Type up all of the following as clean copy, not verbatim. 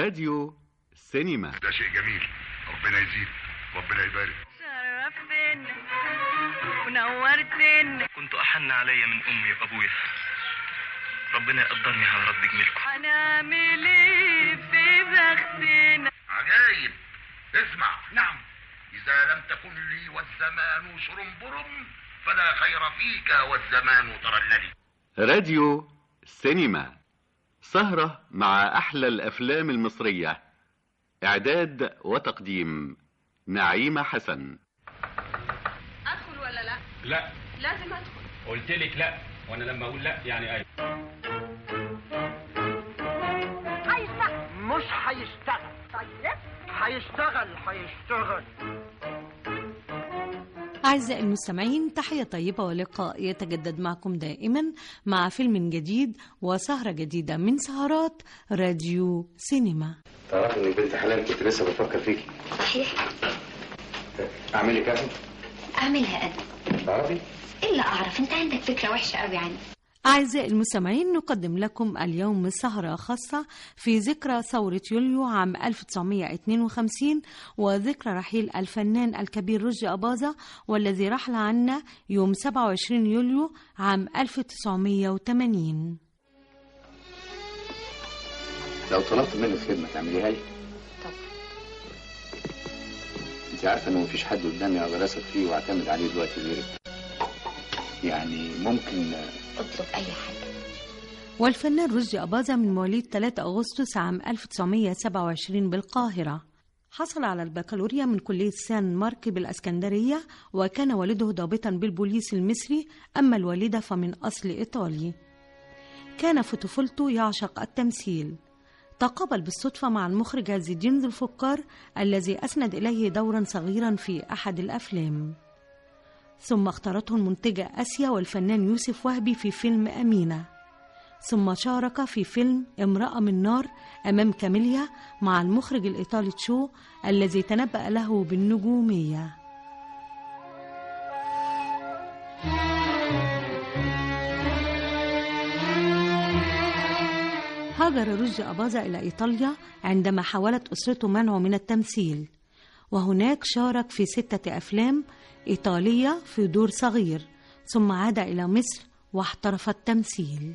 راديو سينما. ده شيء جميل، ربنا يزيد، ربنا يبارك. شرفتنا ونورتنا. كنت أحن علي من أمي وأبويا، ربنا يقدرني على رد جميلكم. هنعمل ايه في بختنا؟ عجايب. اسمع. نعم. إذا لم تكن لي والزمان شرنبرم فلا خير فيك والزمان ترللي. راديو سينما، سهرة مع أحلى الأفلام المصرية. إعداد وتقديم نعيمة حسن. أدخل ولا لا؟ لا، لازم أدخل. قلت لك لا، وأنا لما أقول لا يعني أيوة. هيشتغل. مش هيشتغل. طيب هيشتغل. أعزائي المستمعين، تحية طيبة ولقاء يتجدد معكم دائما مع فيلم جديد وسهرة جديدة من سهرات راديو سينما. تعرف إنك بنت حلال، كنت لسه بفكر فيكي. صحيح. أعملي كافي؟ أعملها أنا. تعرفي؟ إلا أعرف، أنت عندك فكرة وحشة قوي عني. أعزائي المستمعين، نقدم لكم اليوم سهرة خاصة في ذكرى ثورة يوليو عام 1952 وذكرى رحيل الفنان الكبير رشدي أباظة، والذي رحل عنا يوم 27 يوليو عام 1980. لو طلبت منك خدمة تعمليها لي؟ طب أنت عارفة إنه مفيش حد قدامي أقدر أثق فيه وأعتمد عليه دلوقتي غيرك. يعني ممكن اطلب أي حاجة. والفنان رشدي أباظة من مواليد 3 أغسطس عام 1927 بالقاهرة. حصل على البكالوريا من كلية سان مارك بالأسكندرية، وكان والده ضابطا بالبوليس المصري، أما الوالدة فمن أصل إيطالي. كان في طفولته يعشق التمثيل. تقابل بالصدفة مع المخرج عز الدين ذو الفقار الذي أسند إليه دورا صغيرا في أحد الأفلام، ثم اختارته المنتجة آسيا والفنان يوسف وهبي في فيلم أمينة، ثم شارك في فيلم امرأة من نار أمام كاميليا مع المخرج الإيطالي تشو الذي تنبأ له بالنجومية. هاجر رشدي أباظة إلى إيطاليا عندما حاولت أسرته منعه من التمثيل، وهناك شارك في 6 أفلام إيطالية في دور صغير، ثم عاد إلى مصر واحترف التمثيل.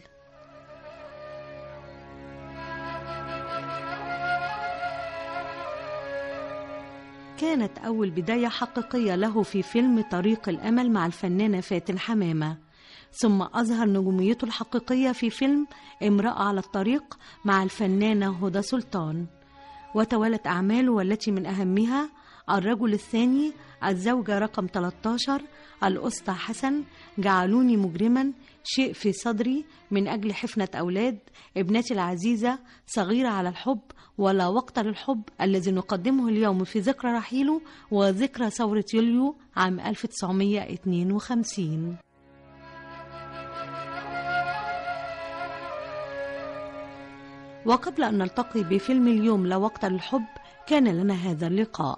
كانت أول بداية حقيقية له في فيلم طريق الأمل مع الفنانة فاتن حمامة، ثم أظهر نجوميته الحقيقية في فيلم امرأة على الطريق مع الفنانة هدى سلطان، وتوالت أعماله والتي من أهمها الرجل الثاني، الزوجة رقم 13، الأسطى حسن، جعلوني مجرما، شيء في صدري، من أجل حفنة أولاد، ابنتي العزيزة، صغيرة على الحب، ولا وقت للحب، الذي نقدمه اليوم في ذكرى رحيله وذكرى ثورة يوليو عام 1952. وقبل أن نلتقي بفيلم اليوم لا وقت للحب، كان لنا هذا اللقاء.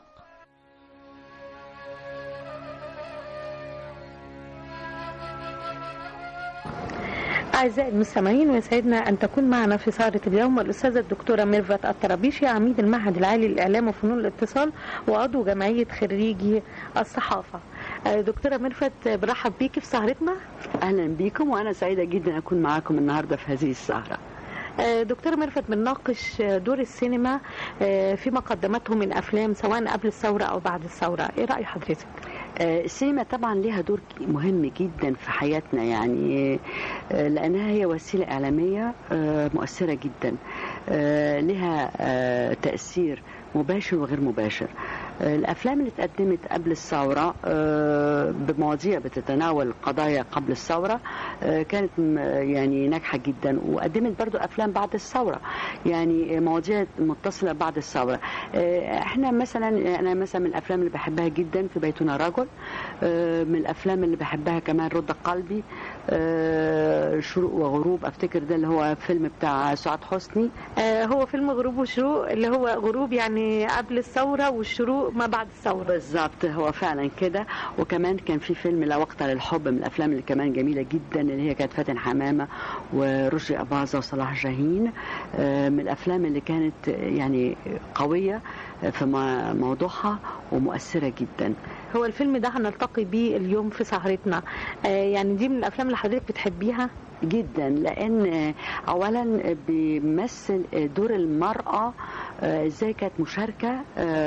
أعزائي المستمعين، ويسعدنا أن تكون معنا في سهرة اليوم الأستاذة الدكتورة ميرفت الطرابيشي، عميد المعهد العالي للإعلام وفنون الاتصال وعضو جمعية خريجي الصحافة. دكتورة ميرفت، برحب بيكي في سهرتنا. أهلا بيكم، وأنا سعيدة جدا أكون معاكم النهاردة في هذه السهرة. دكتورة ميرفت، بنناقش دور السينما فيما قدمته من أفلام سواء قبل الثورة أو بعد الثورة. إيه رأي حضرتك؟ السينما طبعا لها دور مهم جدا في حياتنا، يعني لأنها هي وسيلة إعلامية مؤثرة جدا، لها تأثير مباشر وغير مباشر. الأفلام اللي اتقدمت قبل الثورة بمواضيع بتتناول قضايا قبل الثورة كانت يعني ناجحة جدا، وقدمت برضو أفلام بعد الثورة، يعني مواضيع متصلة بعد الثورة. احنا مثلا، أنا مثلا من الأفلام اللي بحبها جدا في بيتنا رجل، من الأفلام اللي بحبها كمان رد قلبي، شروق وغروب، افتكر ده اللي هو فيلم بتاع سعاد حسني. هو فيلم غروب وشروق، اللي هو غروب يعني قبل الثورة والشروق ما بعد الثورة. بالظبط، هو فعلا كده. وكمان كان في فيلم لا وقت للحب، من الافلام اللي كمان جميلة جدا، اللي هي كانت فاتن حمامة ورشدي أباظة وصلاح جاهين، من الافلام اللي كانت يعني قوية في موضوعها ومؤثرة جدا. هو الفيلم ده هنلتقي بيه اليوم في سهرتنا، يعني دي من الافلام اللي حضرتك بتحبيها جدا، لان اولا بيمثل دور المرأة ازاي كانت مشاركة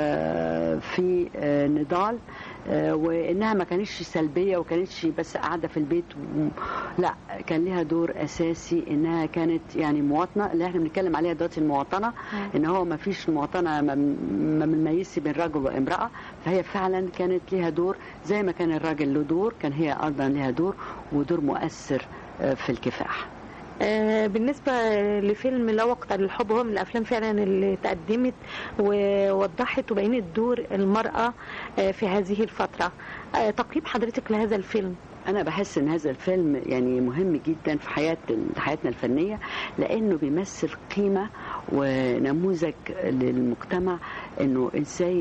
في نضال، وانها ما كانتش سلبية وكانتش بس قاعدة في البيت لا، كان لها دور اساسي، انها كانت يعني مواطنة اللي احنا بنتكلم عليها دلوقتي، المواطنة، ان هو ما فيش مواطنة ما بنميزش بين رجل وامرأة. فهي فعلا كانت لها دور زي ما كان الراجل له دور، كان هي ايضا لها دور ودور مؤثر في الكفاح. بالنسبة لفيلم لا وقت للحب، هو من الأفلام فعلا اللي تقدمت ووضحت وبينت دور المرأة في هذه الفترة. تقييم حضرتك لهذا الفيلم؟ أنا بحس إن هذا الفيلم يعني مهم جدا في حياتنا الفنية، لأنه بيمثل قيمة ونموذج للمجتمع، إنه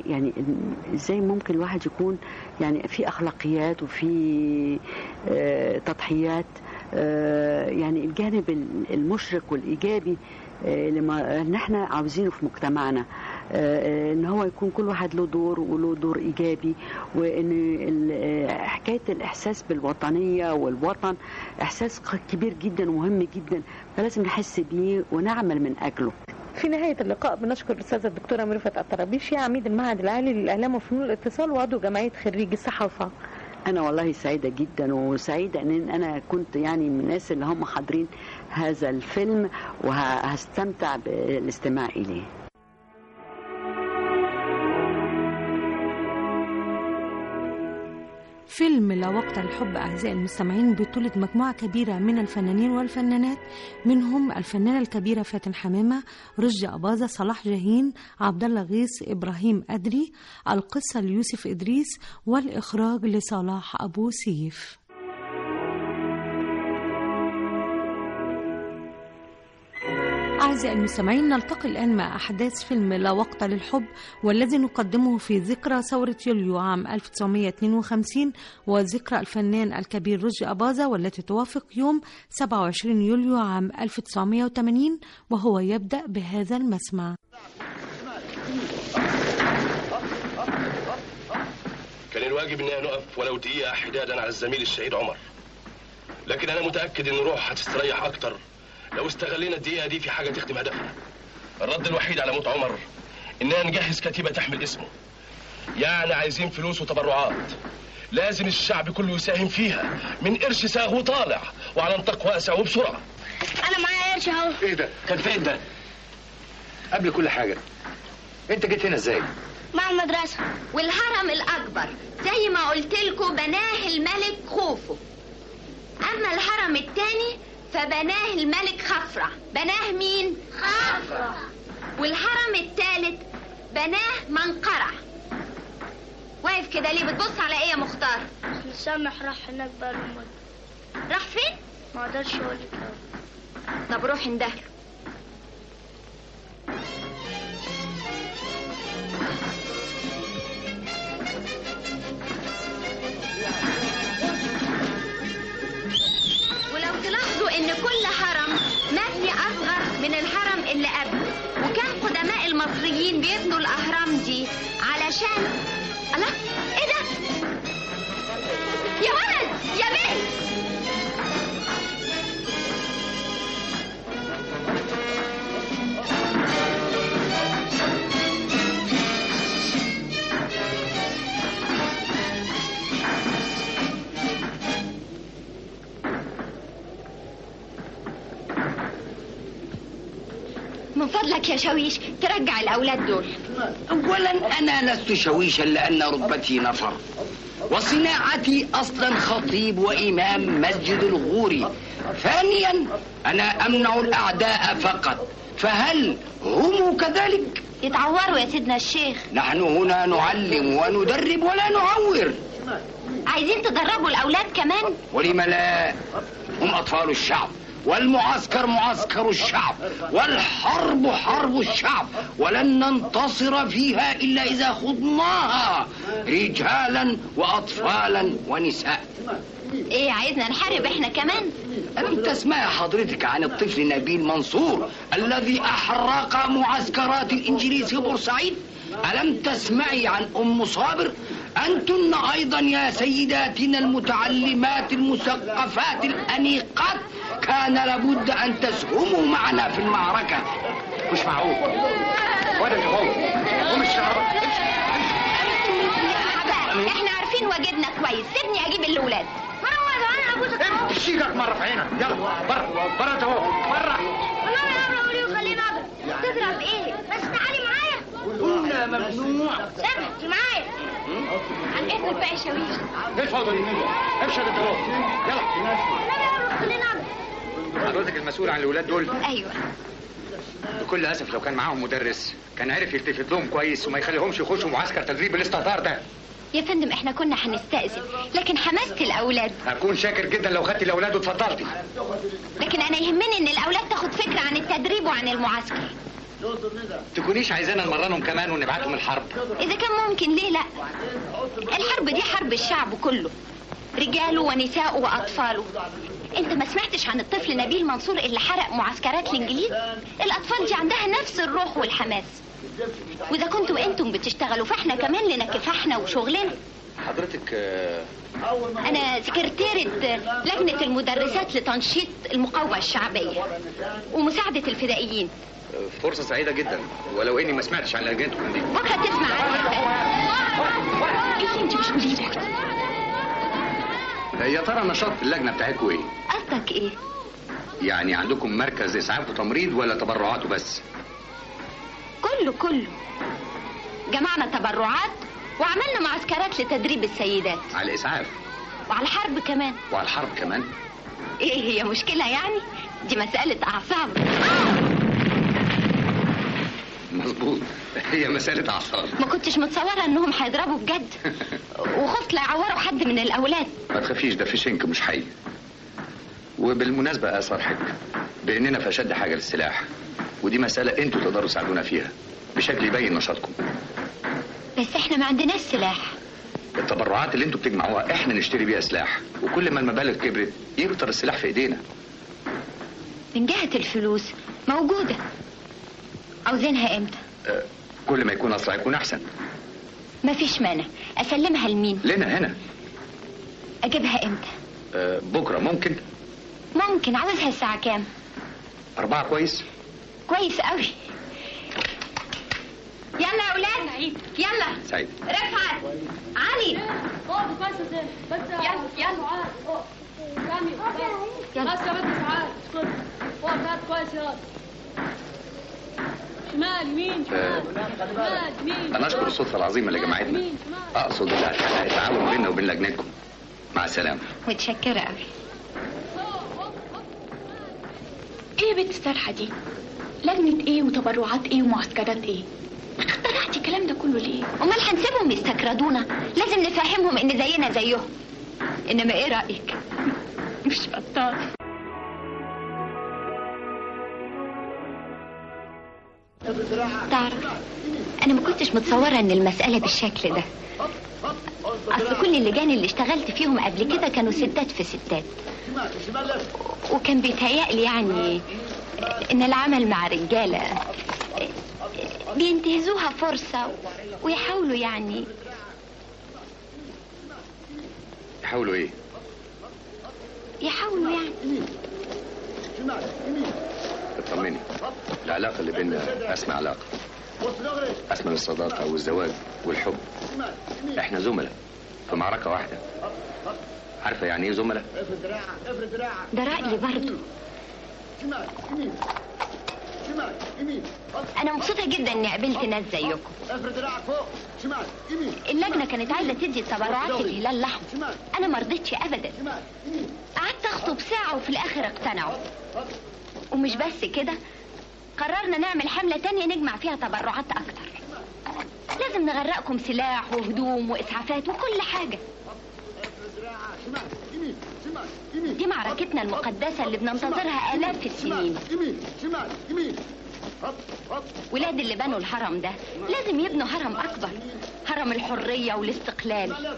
إزاي ممكن الواحد يكون يعني في أخلاقيات وفي تضحيات، يعني الجانب المشرق والإيجابي اللي احنا عاوزينه في مجتمعنا، ان هو يكون كل واحد له دور وله دور ايجابي، وان حكايه الاحساس بالوطنيه والوطن احساس كبير جدا ومهم جدا، فلازم نحس بيه ونعمل من اجله. في نهاية اللقاء بنشكر الأستاذة الدكتورة ميرفت الطرابيشي، عميد المعهد العالي للإعلام وفنون الاتصال وعضو جمعية خريجي الصحافة. أنا والله سعيدة جدا، وسعيدة أن أنا كنت يعني من الناس اللي هم حاضرين هذا الفيلم، وهستمتع بالاستماع إليه. فيلم لا وقت للحب أعزائي المستمعين بطولة مجموعة كبيرة من الفنانين والفنانات، منهم الفنانة الكبيرة فاتن حمامة، رشدي أباظة، صلاح جاهين، عبد الله غيث، إبراهيم أدري، القصة ليوسف إدريس، والإخراج لصلاح أبو سيف. أعزائي المستمعين، نلتقي الآن مع أحداث فيلم لا وقت للحب، والذي نقدمه في ذكرى ثورة يوليو عام 1952 وذكرى الفنان الكبير رشدي أباظة، والتي توافق يوم 27 يوليو عام 1980، وهو يبدأ بهذا المسمع. كان الواجب إننا نقف ولو دقيقة حدادا على الزميل الشهيد عمر، لكن أنا متأكد إن روح هتستريح أكتر لو استغلينا الدقيقة دي في حاجة تخدم هدفنا. الرد الوحيد على موت عمر إننا نجهز كتيبة تحمل اسمه، يعني عايزين فلوس وتبرعات، لازم الشعب كله يساهم فيها، من قرش ساغ وطالع، وعلى نطاق واسع وبسرعة. أنا معايا قرش أهو. إيه ده؟ كان فين ده؟ قبل كل حاجة، أنت جيت هنا إزاي؟ مع المدرسة. والهرم الأكبر زي ما قلت لكم بناه الملك خوفو، أما الهرم الثاني فبناه الملك خفرع. بناه مين؟ خفرع. والهرم الثالث بناه منقرع. واقف كده ليه؟ بتبص على ايه يا مختار؟ مسامح راح هناك بقى له. راح فين؟ ما اقدرش اقول لك. طب روح اندهله. ولو تلاحظوا ان كل هرم مبني اصغر من الهرم اللي قبله، وكان قدماء المصريين بيبنوا الاهرام دي علشان الله. ايه ده يا ولد يا بنت؟ من فضلك يا شويش ترجع الأولاد دول. أولا أنا لست شويشا لأن رتبتي نفر، وصناعتي أصلا خطيب وإمام مسجد الغوري. ثانيا أنا أمنع الأعداء فقط، فهل هم كذلك؟ يتعوروا يا سيدنا الشيخ. نحن هنا نعلم وندرب ولا نعور. عايزين تدربوا الاولاد كمان؟ ولم لا؟ هم اطفال الشعب، والمعسكر معسكر الشعب، والحرب حرب الشعب، ولن ننتصر فيها الا اذا خضناها رجالا واطفالا ونساء. ايه عايزنا نحارب احنا كمان؟ ألم تسمعي حضرتك عن الطفل نبيل منصور الذي أحرق معسكرات الإنجليز في بورسعيد؟ ألم تسمعي عن أم صابر؟ أنتن أيضا يا سيداتنا المتعلمات المثقفات الأنيقات كان لابد أن تسهموا معنا في المعركة. مش معقول. احنا عارفين واجبنا كويس، سيبني اجيب الاولاد. امشي لك مره في عينك. يلا بره انت اهو بره. والله انا اقول له خلينا اضرب. تضرب ايه؟ بس تعالي معايا. قلنا ممنوع. ثبت معايا. عن اذن بقى يا شاويش. ايه الفوضى دي؟ امشي انت اهو. يلا خلينا اضرب. حضرتك المسؤول عن الاولاد دول؟ ايوه. بكل اسف لو كان معاهم مدرس كان عرف يلتفت لهم كويس وما يخليهمش يخشوا معسكر تدريب الاستهتار ده. يا فندم احنا كنا هنستأذن، لكن حمست الاولاد. هكون شاكر جدا لو خدتي الاولاد واتفضلتي. لكن انا يهمني ان الاولاد تاخد فكره عن التدريب وعن المعسكر. تكونيش عايزانا نمرنهم كمان ونبعتهم الحرب؟ اذا كان ممكن ليه لا؟ الحرب دي حرب الشعب كله، رجاله ونساءه واطفاله. انت ما سمعتش عن الطفل نبيل منصور اللي حرق معسكرات الانجليز؟ الاطفال دي عندها نفس الروح والحماس، واذا كنتوا انتم بتشتغلوا فاحنا كمان لنا كفاحنا وشغلنا. حضرتك انا سكرتيرة لجنة المدرسات لتنشيط المقاومة الشعبية ومساعدة الفدائيين. فرصة سعيدة جدا، ولو اني ما سمعتش عن لجنتكم دي. بكرة تسمع عنها. ايه انت مش مديرك؟ يا ترى نشاط اللجنة بتاعتكم ايه؟ قصدك ايه؟ يعني عندكم مركز اسعاف وتمريض ولا تبرعات بس؟ كله جمعنا تبرعات وعملنا معسكرات لتدريب السيدات. على الاسعاف وعلى الحرب كمان. وعلى الحرب كمان؟ ايه هي مشكلة يعني؟ دي مسألة اعصاب. مظبوط، هي مسألة اعصاب. ما كنتش متصورة انهم هيضربوا بجد وخفت لا يعوروا حد من الاولاد. ما تخافيش، ده في شنك مش حي. وبالمناسبة اصرحك باننا في اشد حاجة للسلاح، ودي مسألة انتوا تقدروا تساعدونا فيها بشكل يبين نشاطكم. بس احنا ما عندناش سلاح. التبرعات اللي انتوا بتجمعوها احنا نشتري بيها سلاح، وكل ما المبالغ كبرت يكتر السلاح في ايدينا. من جهة الفلوس موجودة. عاوزينها امتى؟ كل ما يكون اسرع يكون احسن. مفيش مانع. اسلمها لمين؟ لنا هنا. اجيبها امتى؟ بكرة ممكن. ممكن. عاوزها الساعة كام؟ 4 كويس؟ كويس قوي. يلا يا اولاد يلا. سعيد. رفعت علي. يلا يلا بس يا بنت تعال اسكت. اقف هات كويس يا شمال يمين شمال يمين. انا اشكر الصدفة العظيمة اللي جمعتنا. اقصد اللي هتحقق التعاون بيننا وبين لجنتكم. مع السلامة. متشكرة قوي. ايه يا بنت السرحة دي؟ لجنة ايه وتبرعات ايه ومعسكرات ايه؟ اخترعتي الكلام ده كله ليه؟ امال هنسيبهم يستكردونا؟ لازم نفهمهم ان زينا زيهم. انما ايه رأيك؟ مش بطال. تعرف انا ما كنتش متصورة ان المسألة بالشكل ده. اصل كل اللجان اللي اشتغلت فيهم قبل كده كانوا ستات في ستات، وكان بيتهيألي يعني ان العمل مع رجالة بينتهزوها فرصة ويحاولوا يعني. يحاولوا ايه؟ يحاولوا يعني. اطمني، العلاقة اللي بيننا اسمى علاقة، اسمى الصداقة والزواج والحب. احنا زملاء في معركة واحدة. عارفة يعني ايه زملاء؟ ده رأيي برضو. انا مبسوطة جدا اني قابلت ناس زيكم. اللجنة كانت عايزة تدي التبرعات للهلال الاحمر، انا ما رضيتش ابدا. قعدت اخطب ساعة وفي الاخر اقتنعوا. ومش بس كده، قررنا نعمل حملة تانية نجمع فيها تبرعات اكتر. لازم نغرقكم سلاح وهدوم واسعافات وكل حاجة. دي معركتنا المقدسة اللي بننتظرها آلاف السنين. ولاد اللي بنوا الهرم ده لازم يبنوا هرم أكبر، هرم الحرية والاستقلال.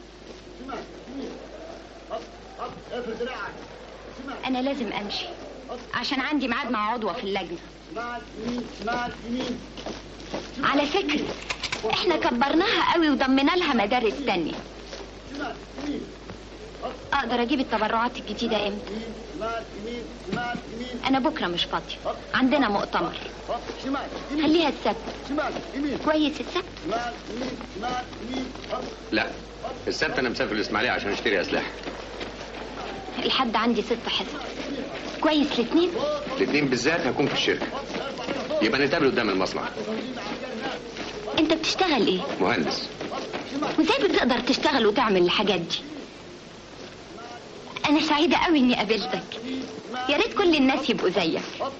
أنا لازم أمشي عشان عندي ميعاد مع عضوة في اللجنة. على فكرة احنا كبرناها قوي وضمنا لها مدارس تانية. اقدر اجيب التبرعات الجديدة امتى؟ انا بكرة مش فاضية، عندنا مؤتمر. خليها السبت. كويس السبت؟ لا، السبت انا مسافر الاسماعيليه عشان اشتري اسلحه. الحد عندي 6 حصص. كويس الاثنين؟ الاثنين بالذات هكون في الشركه، يبقى نتقابل قدام المصنع. انت بتشتغل ايه؟ مهندس. وازاي بتقدر تشتغل وتعمل الحاجات دي؟ انا سعيدة قوي اني قابلتك. يا ريت كل الناس يبقوا زيك.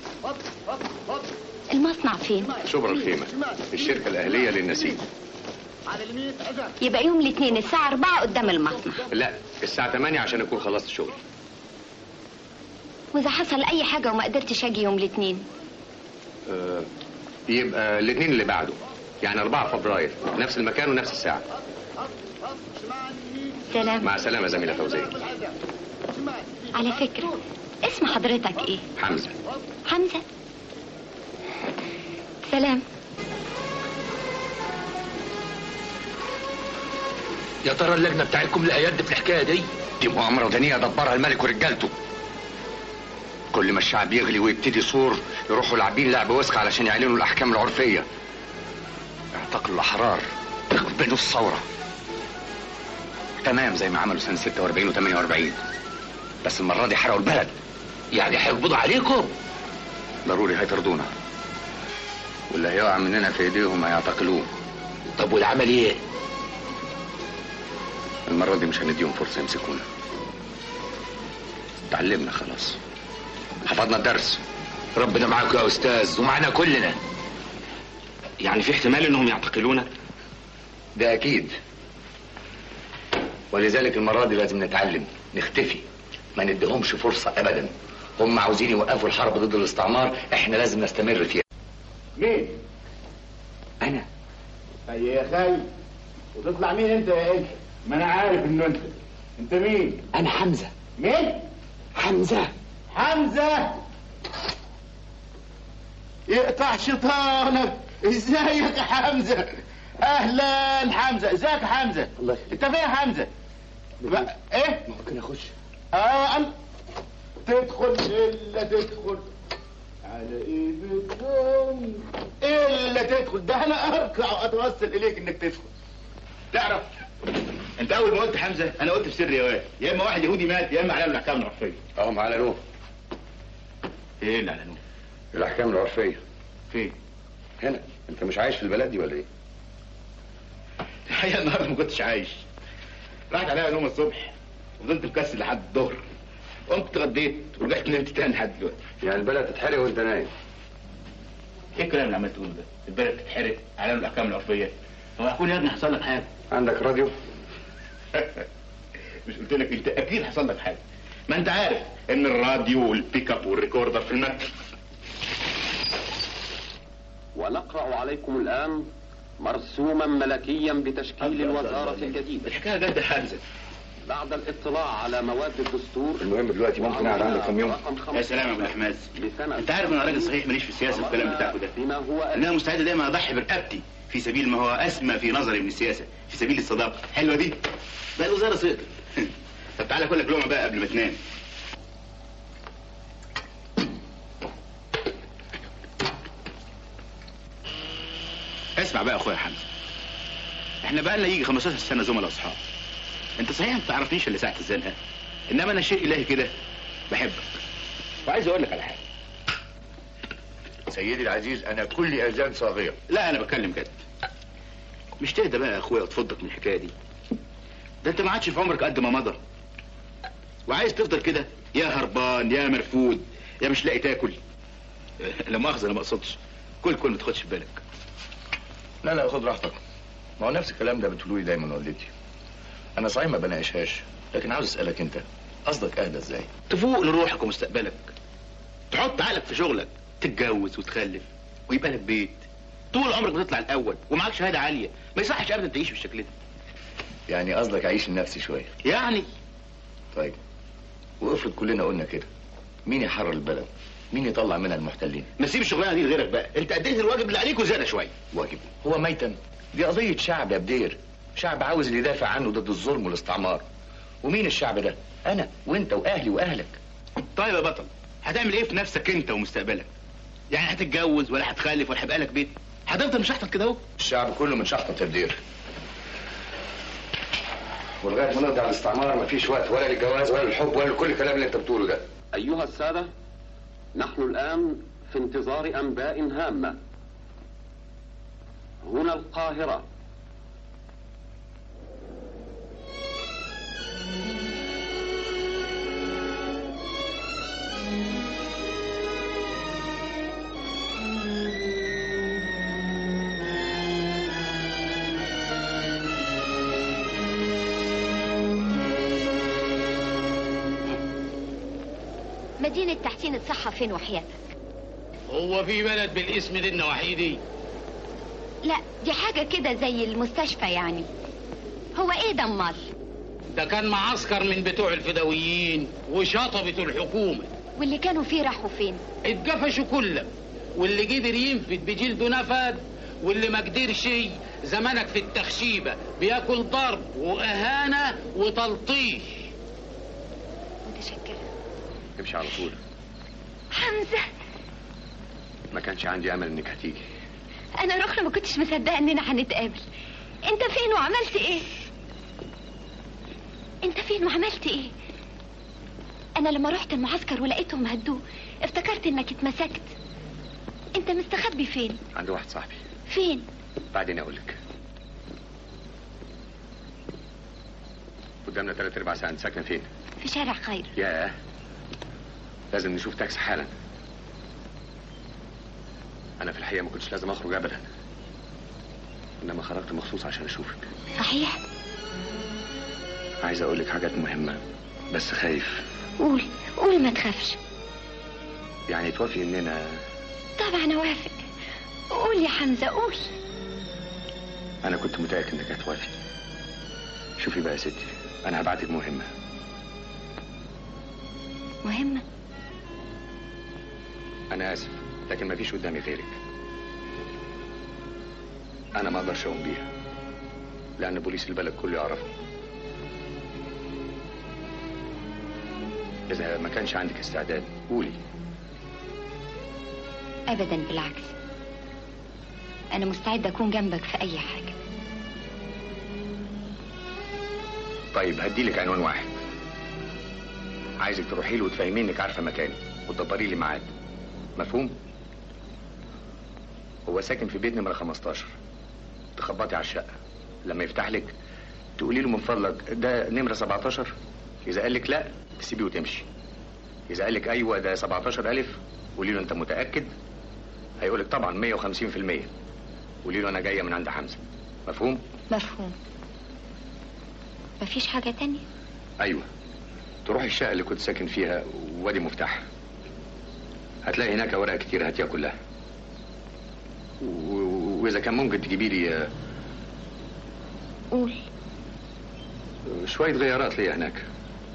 المصنع فين؟ شبرا الخيمة، الشركة الأهلية للنسيج. يبقى يوم الاثنين الساعة 4 قدام المصنع. لا، الساعة 8 عشان أكون خلصت الشغل. وإذا حصل أي حاجة وما قدرتش أجي يوم الاثنين؟ يبقى الاثنين اللي بعده، يعني 4 فبراير، نفس المكان ونفس الساعة. سلام. مع السلامة زميلة فوزية. على فكرة اسم حضرتك ايه؟ حمزة. حمزة. سلام. يا ترى اللجنة بتاعتكم لها يد في الحكاية دي؟ دي مؤامرة ودنية دبرها الملك ورجالته. كل ما الشعب يغلي ويبتدي صور يروحوا لاعبين لعب وسخ علشان يعلنوا الأحكام العرفية. اعتقلوا الأحرار، يخبنوا الثورة. تمام زي ما عملوا سنة 46 و 48، بس المرة دي حرقوا البلد. يعني هيقبضوا عليكم؟ ضروري هيطردونا، واللي هيقع مننا في ايديهم هيعتقلوه. طب والعمل ايه؟ المرة دي مش هنديهم فرصة يمسكونا. اتعلمنا خلاص، حفظنا الدرس. ربنا معاكم يا استاذ ومعنا كلنا. يعني في احتمال انهم يعتقلونا؟ ده اكيد، ولذلك المرة دي لازم نتعلم نختفي، ما نديهمش فرصة ابدا. هم عاوزين يوقفوا الحرب ضد الاستعمار، احنا لازم نستمر فيها. مين؟ انا. يا خاي، وتطلع مين انت يا انت؟ ما انا عارف انه انت مين؟ انا حمزة. مين؟ حمزة. حمزة يقطع شيطانك. ازيك يا حمزة؟ اهلا حمزة. ازيك يا حمزة؟ الله يخليك. انت فين يا حمزة؟ ايه؟ ممكن اخش؟ أنا تدخل الا تدخل على ايدكم الا تدخل. ده انا اركع واتوسل اليك انك تدخل. تعرف انت اول ما قلت حمزة انا قلت في سر يا واد، يا اما واحد يهودي مات يا اما علامة الاحكام العرفية. هم اعلنوه. ايه اللي اعلنوه؟ الاحكام العرفية. فين؟ هنا. انت مش عايش في البلد دي ولا ايه؟ الحقيقة النهارده ما كنتش عايش. راحت عليا نوم الصبح وفضلت مكسل لحد الظهر، قمت اتغديت ورجعت نمت تاني لحد دلوقتي. يعني البلد تتحرق وانت نايم؟ ايه الكلام اللي عمال تقوله ده؟ البلد تتحرق على الاحكام العرفيه؟ هو هيكون يا ابني حصل لك حاجه؟ عندك راديو؟ مش قلت لك انت اكيد حصل لك حاجه؟ ما انت عارف ان الراديو والبيك اب والريكوردر في المكتب. ونقرأ عليكم الآن مرسوما ملكيا بتشكيل الوزارة الجديدة. الحكايه جد حمزه. بعد الاطلاع على مواد الدستور. المهم دلوقتي ممكن اقعد عندك كم يوم؟ يا سلام يا ابو الاحماس، انت عارف ان انا راجل صحيح ماليش في السياسه والكلام بتاعك ده، ان انا مستعد دايما اضحي برقبتي في سبيل ما هو اسمى في نظري من السياسه، في سبيل الصداقه. حلوه دي؟ بقى الوزاره صدق. طب تعالى كل لك لقمه بقى قبل ما تنام. اسمع بقى يا اخويا حمزه، احنا بقى لنا يجي 15 سنه زملاء اصحاب. انت صحيح ما تعرفنيش الا ساعه الزنقه، انما انا شيء الهي كده بحبك. وعايز اقول لك على حاجه سيدي العزيز، انا كل اذان صاغيه. لا انا بتكلم جد. مش تهدى بقى يا اخويا وتفضك من الحكايه دي؟ ده انت ما عادش في عمرك قد ما مضى، وعايز تفضل كده يا هربان يا مرفوض يا مش لاقي تاكل. لا مؤاخذه انا ما اقصدش، كل ما تاخدش في بالك. لا خد راحتك، ما هو نفس الكلام ده بتقولوا لي دايما والدتي. انا صحيح ما بناقشهاش، لكن عاوز اسالك انت، قصدك اهدى ازاي؟ تفوق لروحك ومستقبلك، تحط عقلك في شغلك، تتجوز وتخلف ويبقى لك بيت، طول عمرك بتطلع الاول ومعاك شهاده عاليه، ما يصحش ابدا تعيش بالشكل ده. يعني قصدك اعيش لنفسي شويه؟ يعني طيب، وافرض كلنا قلنا كده، مين يحرر البلد؟ مين يطلع منها المحتلين؟ ما تسيب الشغلانه دي لغيرك بقى، انت اديت الواجب اللي عليك وزياده شويه. واجب؟ هو ميتا؟ دي قضيه شعب يا بدير، شعب عاوز اللي يدافع عنه ضد الظلم والاستعمار. ومين الشعب ده؟ انا وانت واهلي واهلك. طيب يا بطل، هتعمل ايه في نفسك انت ومستقبلك؟ يعني هتتجوز ولا هتخلف ولا هيبقى لك بيت؟ هتفضل مشحطط كده اهو؟ الشعب كله مشحطط يا بدير، ولغايه ما نقضي على الاستعمار مفيش وقت ولا للجواز ولا للحب ولا لكل الكلام اللي انت بتقوله ده. أيها السادة، نحن الآن في انتظار أنباء هامة. هنا القاهرة. مدينة تحسين الصحة فين وحياتك؟ هو في بلد بالاسم دي النواحي دي؟ لا، دي حاجة كده زي المستشفى يعني. هو ايه ده امال؟ ده كان معسكر من بتوع الفدويين وشطبة الحكومة. واللي كانوا فيه راحوا فين؟ اتقفشوا كلهم، واللي قدر ينفد بجلده نفد، واللي ما قدرش زمانك في التخشيبة بياكل ضرب وإهانة وتلطيش. متشكرة. امشي على طول. حمزة، ما كانش عندي امل انك هتيجي. انا رخنة ما كنتش مصدقة اننا هنتقابل. انت فين وعملت ايه؟ انت فين وعملت ايه؟ انا لما رحت المعسكر ولقيتهم هدوه افتكرت انك اتمسكت. انت مستخبي فين؟ عند واحد صاحبي. فين؟ بعدين اقول لك. قدامنا 3/4 ساعة. انت ساكنة فين؟ في شارع خير. ياه، لازم نشوف تاكسي حالا. انا في الحقيقة ما كنتش لازم اخرج ابدا، انما خرجت مخصوص عشان اشوفك. صحيح؟ عايز اقول لك حاجات مهمة بس خايف. قول ما تخافش. يعني توافقي اننا؟ طبعا اوافق. قول يا حمزة، قول. انا كنت متأكد انك هتوافقي. شوفي بقى يا ستي، انا هبعتك مهمة. مهمة؟ انا اسف لكن مفيش قدامي غيرك. انا ما اقدرش اقوم بيها لان بوليس البلد كله يعرفني. اذا ما كانش عندك استعداد قولي. ابدا، بالعكس، انا مستعد اكون جنبك في اي حاجة. طيب هديلك عنوان واحد، عايزك تروحي له وتفهمي انك عارفه مكاني وتدبري لي ميعاد. مفهوم؟ هو ساكن في بيت نمرة 15. تخبطي على الشقة، لما يفتح لك تقولي له من فضلك ده نمرة 17. إذا قال لك لا تسيبيه وتمشي. إذا قال لك أيوه ده 17 ألف قولي له أنت متأكد؟ هيقول لك طبعا 150%. قولي له أنا جاية من عند حمزة. مفهوم؟ مفهوم. مفيش حاجة تانية؟ أيوه، تروحي الشقة اللي كنت ساكن فيها وادي مفتاحها. هتلاقي هناك اوراق كتير هاتيها كلها. واذا كان ممكن تجيبي لي قول. شويه غيارات ليا هناك.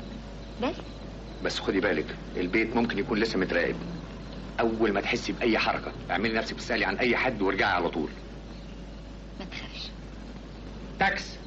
بس خدي بالك البيت ممكن يكون لسه متراقب. اول ما تحسي باي حركه اعملي نفسك بتسالي عن اي حد وارجعي على طول. ما تخافش. تاكس.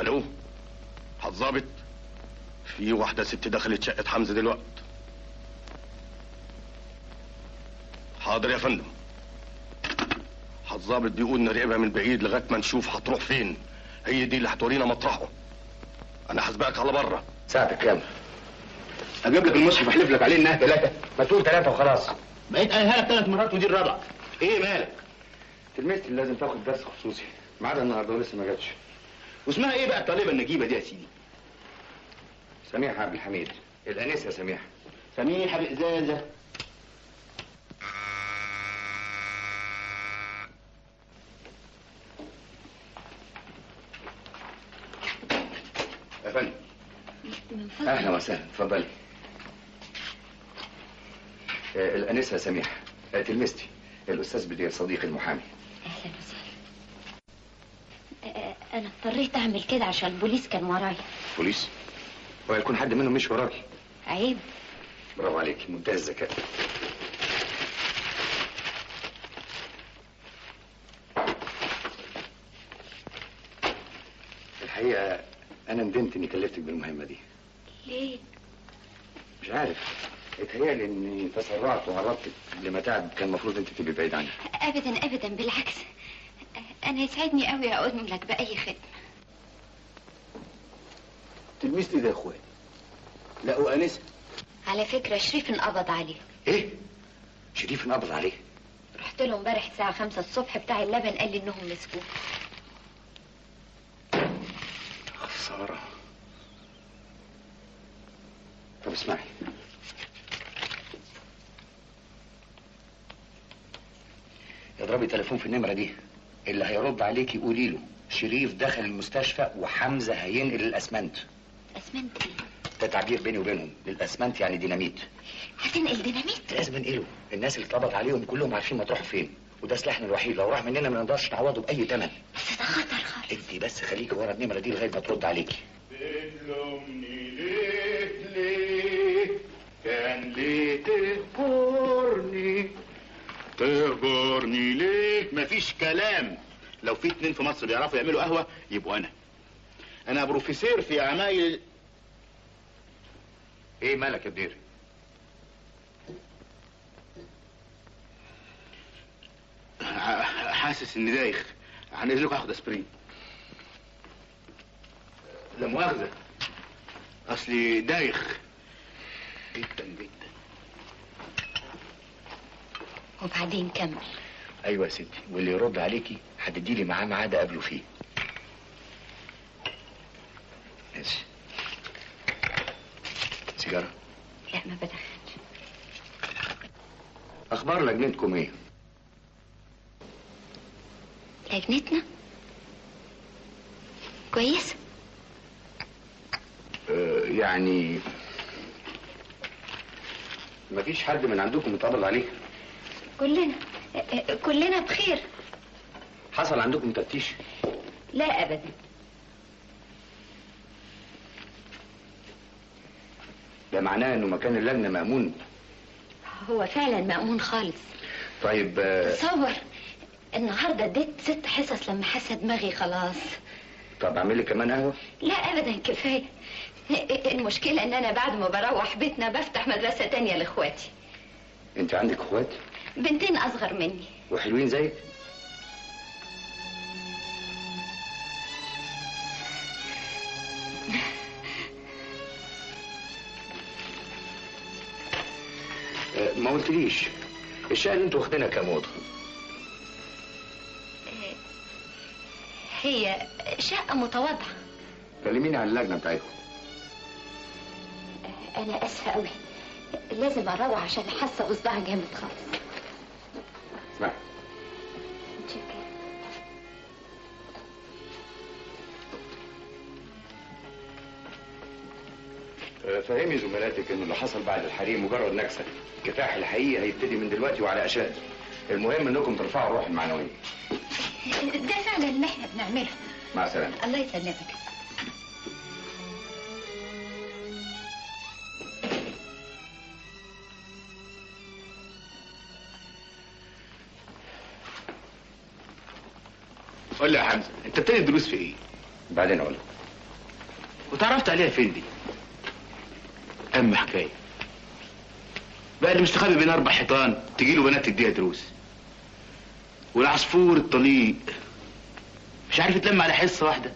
الو، هتظابط؟ في واحدة ست دخلت شقة حمزة دلوقت. حاضر يا فندم. هتظابط بيقول نراقبها من بعيد لغاية ما نشوف هتروح فين، هي دي اللي هتورينا مطرحه. أنا هسبقك على بره. ساعتك كام؟ اجيب لك المصحف احلف لك عليه انها 3. ما تقول 3 وخلاص. بقيت قايلها لك 3 مرات ودي الرابعه. ايه مالك؟ تلميذتي اللي لازم تاخد درس خصوصي، ميعادها النهارده ولسه ما جاتش. واسمها ايه بقى الطالبه النجيبه دي يا سيدي؟ سميحه عبد الحميد، الانسه سميحه. سميحه بإزازه. يا فندم. اهلا وسهلا، اتفضلي. الانسه سميحه، تلميذتي الاستاذ بدير صديقي المحامي. اهلا وسهلا. انا اضطريت اعمل كده عشان البوليس كان ورايا. بوليس؟ هو يكون حد منهم مش وراكي؟ عيب. برافو عليك، ممتاز الذكاء. الحقيقه انا ندمت اني كلفتك بالمهمه دي. ليه؟ مش عارف، اتهيألي اني تسرعت وعرضتك لمتاعب كان المفروض انت تبقي بعيد عنها. ابدا ابدا، بالعكس انا يسعدني قوي اقدم لك باي خدمه. تلميذتي ده يا اخويا. لا وانسه. على فكره شريف انقبض عليه. ايه؟ شريف انقبض عليه؟ رحت له امبارح الساعه 5 الصبح بتاع اللبن، قال لي انهم مسكوه. خساره. طب اسمعي، اضربي تليفون في النمره دي، اللي هيرد عليكي قولي له شريف دخل المستشفى وحمزه هينقل الاسمنت. اسمنت ايه؟ ده تعبير بيني وبينهم، الاسمنت يعني ديناميت. هتنقل ديناميت؟ لازم انقله، الناس اللي اتقبض عليهم كلهم عارفين مطروحه فين، وده سلاحنا الوحيد، لو راح مننا ما نقدرش نعوضه باي ثمن. بس ده خطر خالص. انت بس خليكي ورا النمره دي لغايه ما ترد عليكي. بتلومني ليه كان ليه تهجرني ليه؟ مفيش كلام. لو في 2 في مصر بيعرفوا يعملوا قهوه يبقوا انا بروفيسور في عمايل. ايه مالك يا بدير؟ حاسس اني دايخ. عن اذنك هاخد اسبرين. لا مؤاخذه، اصلي دايخ جدا جدا. وبعدين كمل. ايوه يا ستي، واللي يرد عليكي هتدي لي معاه ميعاد اقابله فيه. ماشي. سيجاره؟ لا ما بدخلش. اخبار لجنتكم ايه؟ لجنتنا كويسه. يعني مفيش حد من عندكم اتقبض عليه؟ كلنا بخير. حصل عندكم تفتيش؟ لا ابدا. ده معناه انه مكان اللجنه مأمون. هو فعلا مأمون خالص. طيب تصور النهارده اديت 6 حصص لما حاسه دماغي خلاص. طب اعمل لي كمان قهوه؟ لا ابدا كفايه. المشكله ان انا بعد ما بروح بيتنا بفتح مدرسه تانية لاخواتي. انت عندك اخوات؟ 2 بنت اصغر مني. وحلوين زيك؟ ما قلتليش الشقه اللي انتوا واخدينها كام اوضه؟ هي شقه متواضعه. كلميني عن اللجنه بتاعتكم. انا اسفه قوي، لازم اروح عشان حاسه بصداع جامد خالص. اسمعي، فهمي زملاتك ان اللي حصل بعد الحريق مجرد نكسه. الكفاح الحقيقي هيبتدي من دلوقتي وعلى اشد. المهم انكم ترفعوا الروح المعنويه. ده فعلا اللي احنا بنعمله. مع السلامه. الله يسلمك. قول لي يا حمزه، انت بتدي دروس في ايه؟ بعدين اقول لك. وتعرفت عليها فين دي؟ أهم حكاية بقى اللي مستخبي بين 4 حيطان تجيله بنات تديها دروس، والعصفور الطليق مش عارف يتلم على حصة واحدة.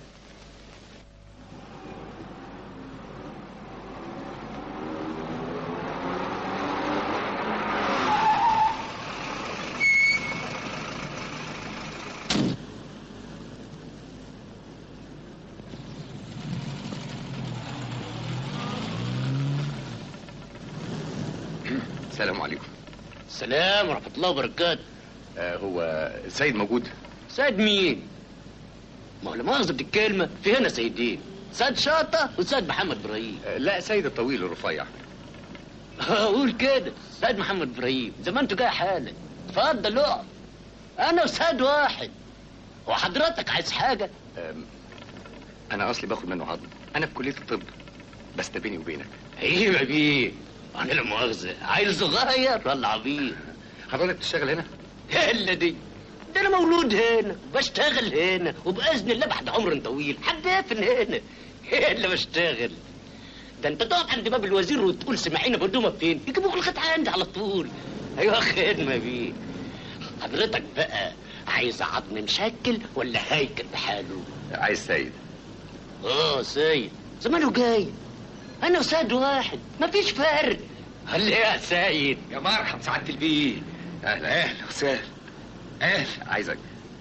السلام عليكم. السلام ورحمة الله وبركاته. هو السيد موجود؟ سيد مين؟ ما هو لا مؤاخذة بالكلمة، في هنا سيدين، سيد شاطة وسيد محمد إبراهيم. لا، سيد الطويل الرفيع. قول كده، سيد محمد إبراهيم، زمانته جاي حالا. اتفضل اقعد. أنا وسيد واحد. هو حضرتك عايز حاجة؟ أنا أصلي باخد منه عظم، أنا في كلية الطب، بس ده بيني وبينك. أيوة بيه، أنا لا مؤاخذة، عيل صغير ولا عبيط؟ حضرتك بتشتغل هنا؟ إلا دي، ده أنا مولود هنا، بشتغل هنا، وبإذن الله بعد عمر طويل هدافن هنا. إلا بشتغل. ده أنت تقف عند باب الوزير وتقول سمعينا بدومة فين؟ يجيبوك لغاية عندي على طول. أيوة خدمة بيه. حضرتك بقى عايز عظم مشكل ولا هيكل بحاله؟ عايز سيد. سيد، زمانه جاي. أنا وسيد واحد، مفيش فرق. قال لي يا سيد. يا مرحب سعادة البيه. أهلا أهلا وسهلا. أهلا. عايزك.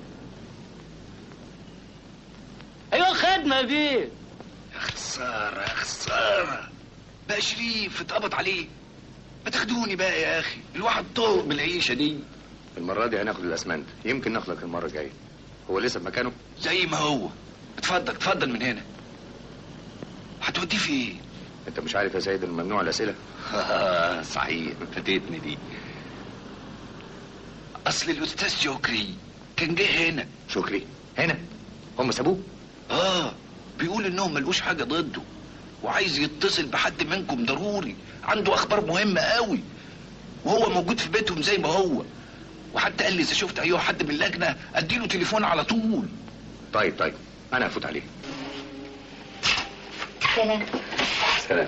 أيوة خدمة بيه. يا خسارة يا خسارة، بقى شريف اتقبض عليه. ما تاخدوني بقى يا أخي، الواحد طوق بالعيشة دي. المرة دي هناخد الأسمنت، يمكن ناخدك المرة الجاية. هو لسه في مكانه؟ زي ما هو. اتفضل اتفضل من هنا. هتوديه فين؟ انت مش عارف يا سيد الممنوع الأسئلة؟ صحيح، فاتتني دي. اصل الاستاذ شكري كان جه هنا. شكري هنا؟ هم سابوه؟ بيقول انهم ملقوش حاجه ضده، وعايز يتصل بحد منكم ضروري، عنده اخبار مهمه قوي، وهو موجود في بيتهم زي ما هو. وحتى قال لي اذا شفت اي حد من اللجنه اديله تليفون على طول. طيب انا هفوت عليه. سلام. سلام.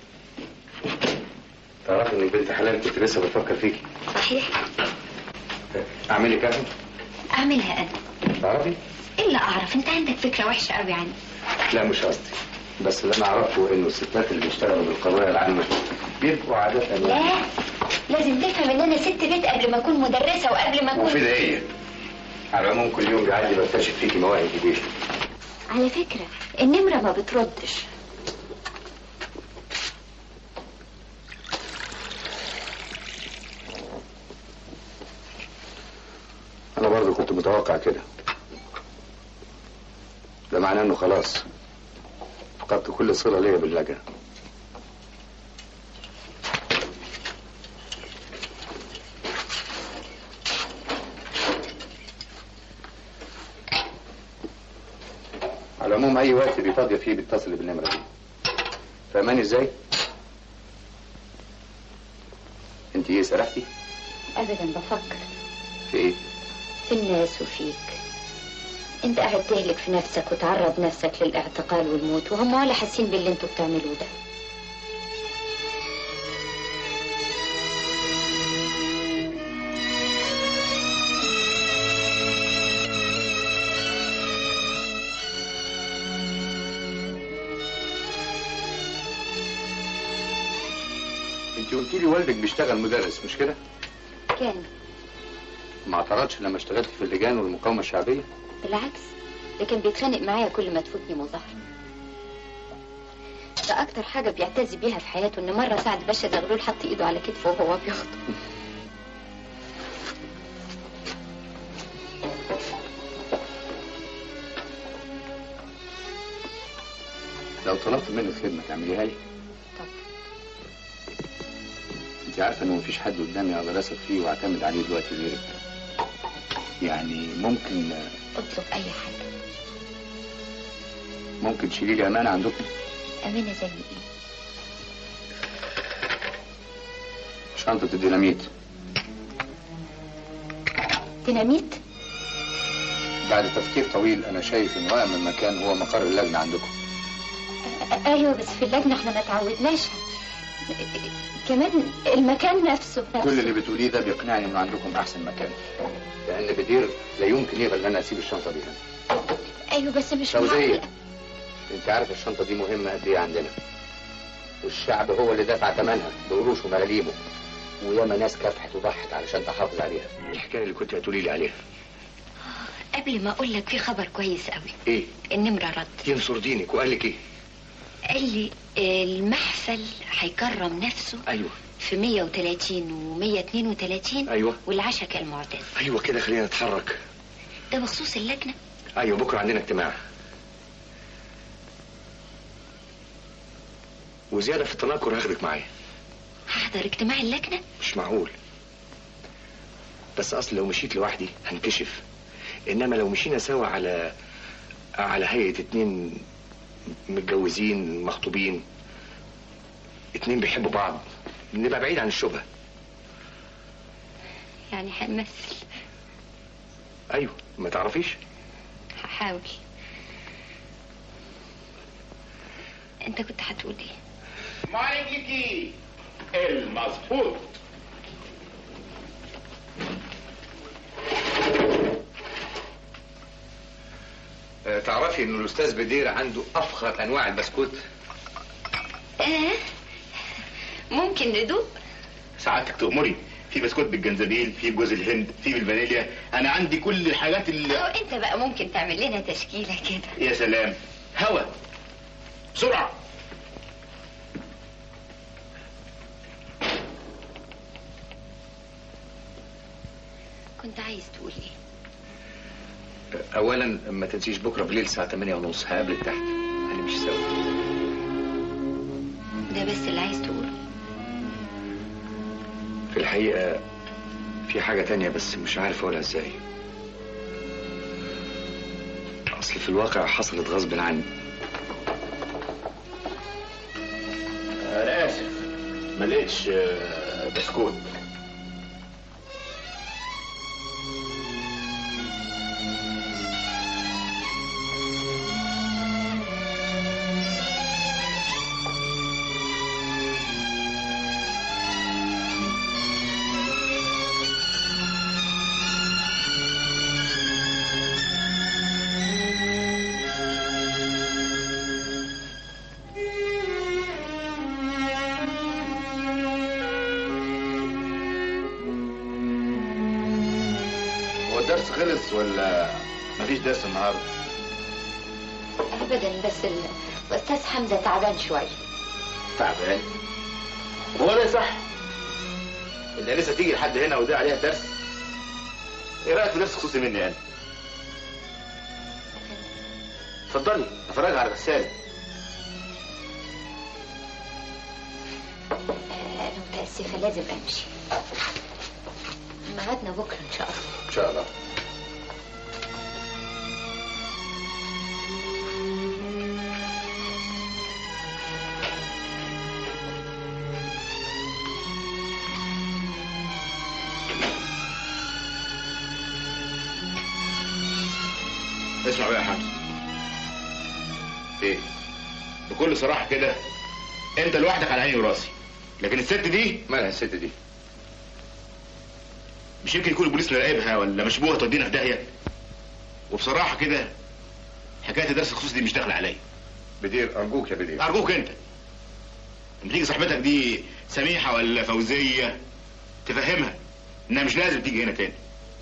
تعرف ان بنت حلال كنت لسه بفكر فيكي. صحيح. اعمل لك قهوه؟ اعملها انا. تعرفي؟ الا اعرف، انت عندك فكره وحشه قوي عني. لا مش قصدي، بس اللي انا اعرفه انه الستات اللي بيشتغلوا بالقضايا العامه بيبقوا عاده. لا، لازم تفهم ان انا ست بيت قبل ما اكون مدرسه وقبل ما اكون. وفي دقيقه. على العموم كل يوم بيعدي بكتشف فيكي مواهب جديده. على فكره النمره ما بتردش. انا برضه كنت متوقع كده. ده معناه انه خلاص فقدت كل صله ليا باللجنه. على العموم اي وقت بيفاضي فيه بيتصل بالنمره دي. فاهماني ازاي؟ انت ايه سرحتي؟ ابدا بفكر. في ايه؟ في الناس وفيك. انت قاعد تهلك في نفسك وتعرض نفسك للاعتقال والموت، وهم ولا حاسين باللي انتوا بتعملوه ده. انت قلت لي والدك بيشتغل مدرس مش كده؟ كان. ما اعترضش لما اشتغلت في اللجان والمقاومه الشعبيه؟ بالعكس، ده كان بيتخانق معايا كل ما تفوتني مظاهره. ده اكتر حاجه بيعتز بيها في حياته ان مره سعد باشا زغلول حط ايده على كتفه وهو بيخطب. لو طلبت منك خدمه تعمليها لي؟ طب انت عارفه انه مفيش حد قدامي اقدر اثق فيه واعتمد عليه دلوقتي غيرك. يعني ممكن اطلب اي حاجه. ممكن تشيلي لي امانه عندكم؟ امانه زي ايه؟ شنطه الديناميت. ديناميت؟ بعد تفكير طويل انا شايف ان وهم المكان هو مقر اللجنه عندكم. ايوه بس في اللجنه احنا ما تعودناش. كمان المكان نفسه كل اللي بتقوليه ده بيقنعني انه عندكم احسن مكان، لان بدير لا يمكن يقبل ان انا اسيب الشنطه دي هنا. ايوه بس مش فوزية، انت عارف الشنطه دي مهمه قد ايه عندنا، والشعب هو اللي دفع ثمنها بقروش وملاليمه، وياما ناس كافحت وضحت علشان تحافظ عليها. الحكايه اللي كنت هتقولي لي عليها. قبل ما اقول لك في خبر كويس قوي. ايه؟ النمره رد. ينصر دينك. وقال لك ايه؟ قال لي المحفل هيكرم نفسه. ايوه. في 130 و132. ايوه. والعشاء كالمعتاد. ايوه كده، خلينا نتحرك. ده بخصوص اللجنه. ايوه بكره عندنا اجتماع. وزياده في التنكر هاخدك معايا. هحضر اجتماع اللجنه؟ مش معقول. بس اصل لو مشيت لوحدي هنكشف، انما لو مشينا سوا على هيئه 2 متجوزين مخطوبين، 2 بيحبوا بعض، نبقى بعيد عن الشبهه. يعني هنمثل؟ ايوه. ما تعرفيش؟ هحاول. انت كنت هتقول ايه؟ مايكي المظبوط. تعرفي انه الاستاذ بدير عنده افخر انواع البسكوت؟ ممكن ندوق؟ سعادتك تأمري. في بسكوت بالجنزبيل، في بجوز الهند، في بالفانيليا، انا عندي كل الحاجات اللي انت بقى ممكن تعمل لنا تشكيله كده. يا سلام. هوا بسرعه. كنت عايز تقول ايه؟ اولا ما تنسيش بكره بالليل الساعه 8:30 هقابلك تحت، هنمشي سوا. ده بس اللي عايز تقوله؟ في الحقيقه في حاجه تانية بس مش عارف اقولها ازاي. اصل في الواقع حصلت غصب عني. انا اسف ما لقيتش بسكوت. الدرس خلص ولا مفيش درس النهارده؟ ابدا، بس الاستاذ حمزه تعبان شويه. تعبان؟ هو ده صح؟ اللي لسه تيجي لحد هنا وده عليها درس؟ ايه رايك في درس خصوصي مني انا؟ اتفضلي اتفرج على الرساله. انا متاسفه لازم امشي. ميعادنا بكره ان شاء الله. ان شاء الله. اسمع بقى يا حمزه. ايه؟ بكل صراحه كده انت لوحدك على عيني وراسي، لكن الست دي مالها الست دي؟ مش يمكن يكون البوليس مراقبها ولا مشبوهه تودينا في داهيه؟ وبصراحه كده حكايه الدرس الخصوصي دي مش داخله عليا. بدير ارجوك يا بدير. ارجوك انت. لما تيجي صاحبتك دي سميحه ولا فوزيه تفهمها انها مش لازم تيجي هنا تاني.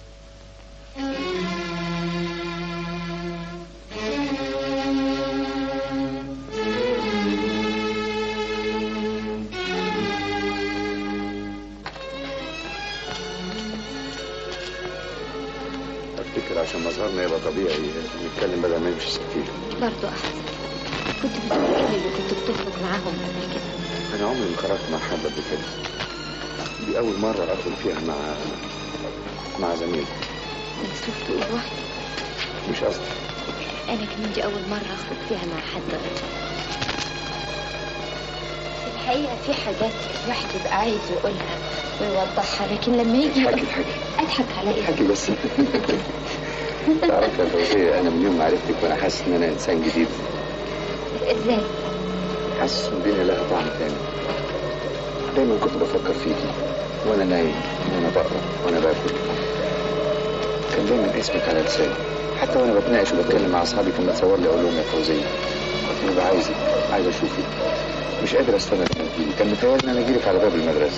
عشان مظهرنا يبقى طبيعي نتكلم بدل ما نمشي سكتين. برضه احسن. كنت بتقول ايه اللي كنت بتخرج معاهم قبل كده؟ انا عمري ما خرجت مع حد قبل كده. دي اول مره اخرج فيها مع زميل. مكسوف تقول واحد؟ مش قصدي. انا كمان دي اول مره اخرج فيها مع حد غيري. في الحقيقه في حاجات الواحد يبقى عايز يقولها ويوضحها، لكن لما يجي اضحك على ايه؟ اضحكي بس. تعرفي يا فوزية، انا من يوم ما عرفتك وانا حاسس ان انا انسان جديد. ازاي؟ حاسس ان الدنيا لها طعم تاني. دايما كنت بفكر فيكي وانا نايم وانا بقرا وانا باكل. كان دايما اسمك على لساني، حتى وانا بتناقش وبتكلم مع اصحابي كان بتصور لي اقول لهم يا فوزيه. كنت ببقى عايز اشوفك، مش قادر استنى لما تجيلي. كان متهيألي ان انا اجيلك على باب المدرسه.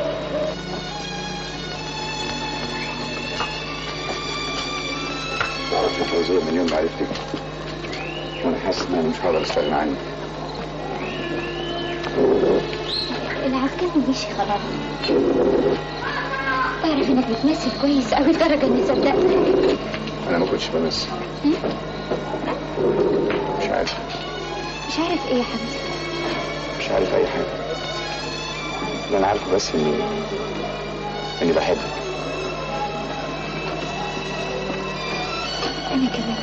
تعرف يا فوزيه من يوم ما عرفتك وانا حاسس ان انا مش هقدر استغنى عنك. العسكري مشي خلاص. تعرف انك بتمثل كويس قوي لدرجه اني صدقتك. انا ما كنتش بمثل. مش عارف ايه يا حمزه؟ مش عارف اي حاجه. اللي انا عارفه بس اني بحبك. انا كمان.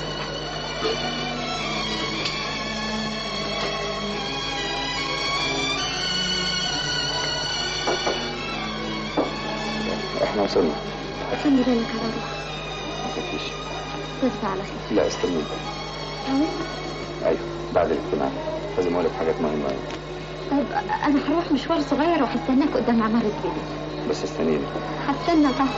احنا وصلنا. خلي بالك على روحك. ما تخافيش. تصبح على خير. لا استني. ايوه بعد الاجتماع لازم اقول لك حاجات مهمه قوي. طيب انا هروح مشوار صغير وهستناك قدام عمارة بيتي. بس استنيني. هستنى تحت.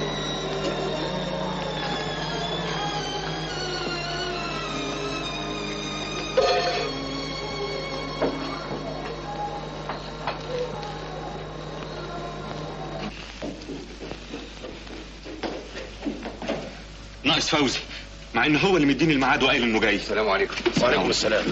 ناقص فوزي، مع ان هو اللي مديني الميعاد وقايل انه جاي. السلام عليكم. وعليكم السلام.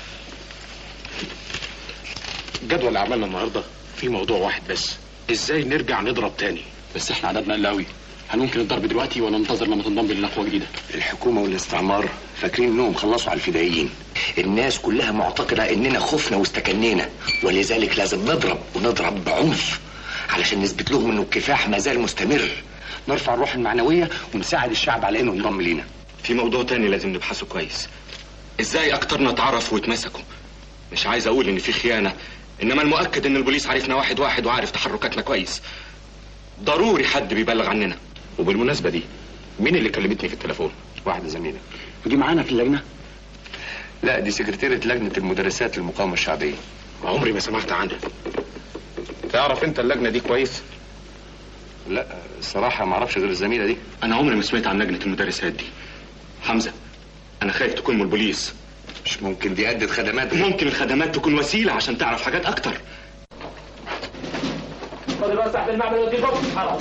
جدول اعمالنا النهارده في موضوع واحد بس، ازاي نرجع نضرب تاني. بس احنا عددنا قل قوي، هل ممكن الضرب دلوقتي ولا ننتظر لما تنضم لنا قوه جديده؟ الحكومه والاستعمار فاكرين انهم خلصوا على الفدائيين. الناس كلها معتقده اننا خفنا واستكنينا، ولذلك لازم نضرب ونضرب بعنف علشان نثبت لهم انه الكفاح ما زال مستمر. نرفع الروح المعنويه ونساعد الشعب على انه ينضم لينا. في موضوع تاني لازم نبحثه كويس، ازاي اكترنا اتعرفوا واتمسكوا. مش عايز اقول ان في خيانه، انما المؤكد ان البوليس عارفنا واحد واحد وعارف تحركاتنا كويس. ضروري حد بيبلغ عننا. وبالمناسبه دي مين اللي كلمتني في التليفون؟ واحده زميله. ودي معانا في اللجنه؟ لا دي سكرتيرة لجنه المدرسات للمقاومه الشعبيه. عمري ما سمعت عنها. تعرف انت اللجنه دي كويس؟ لا الصراحه ما اعرفش غير الزميله دي. انا عمري ما سمعت عن لجنه المدرسات دي. حمزه انا خايف تكون من البوليس. مش ممكن دي أدت خدمات. ممكن الخدمات تكون وسيله عشان تعرف حاجات اكتر. خد بقى صاحب المعمل ودي فوق حرام.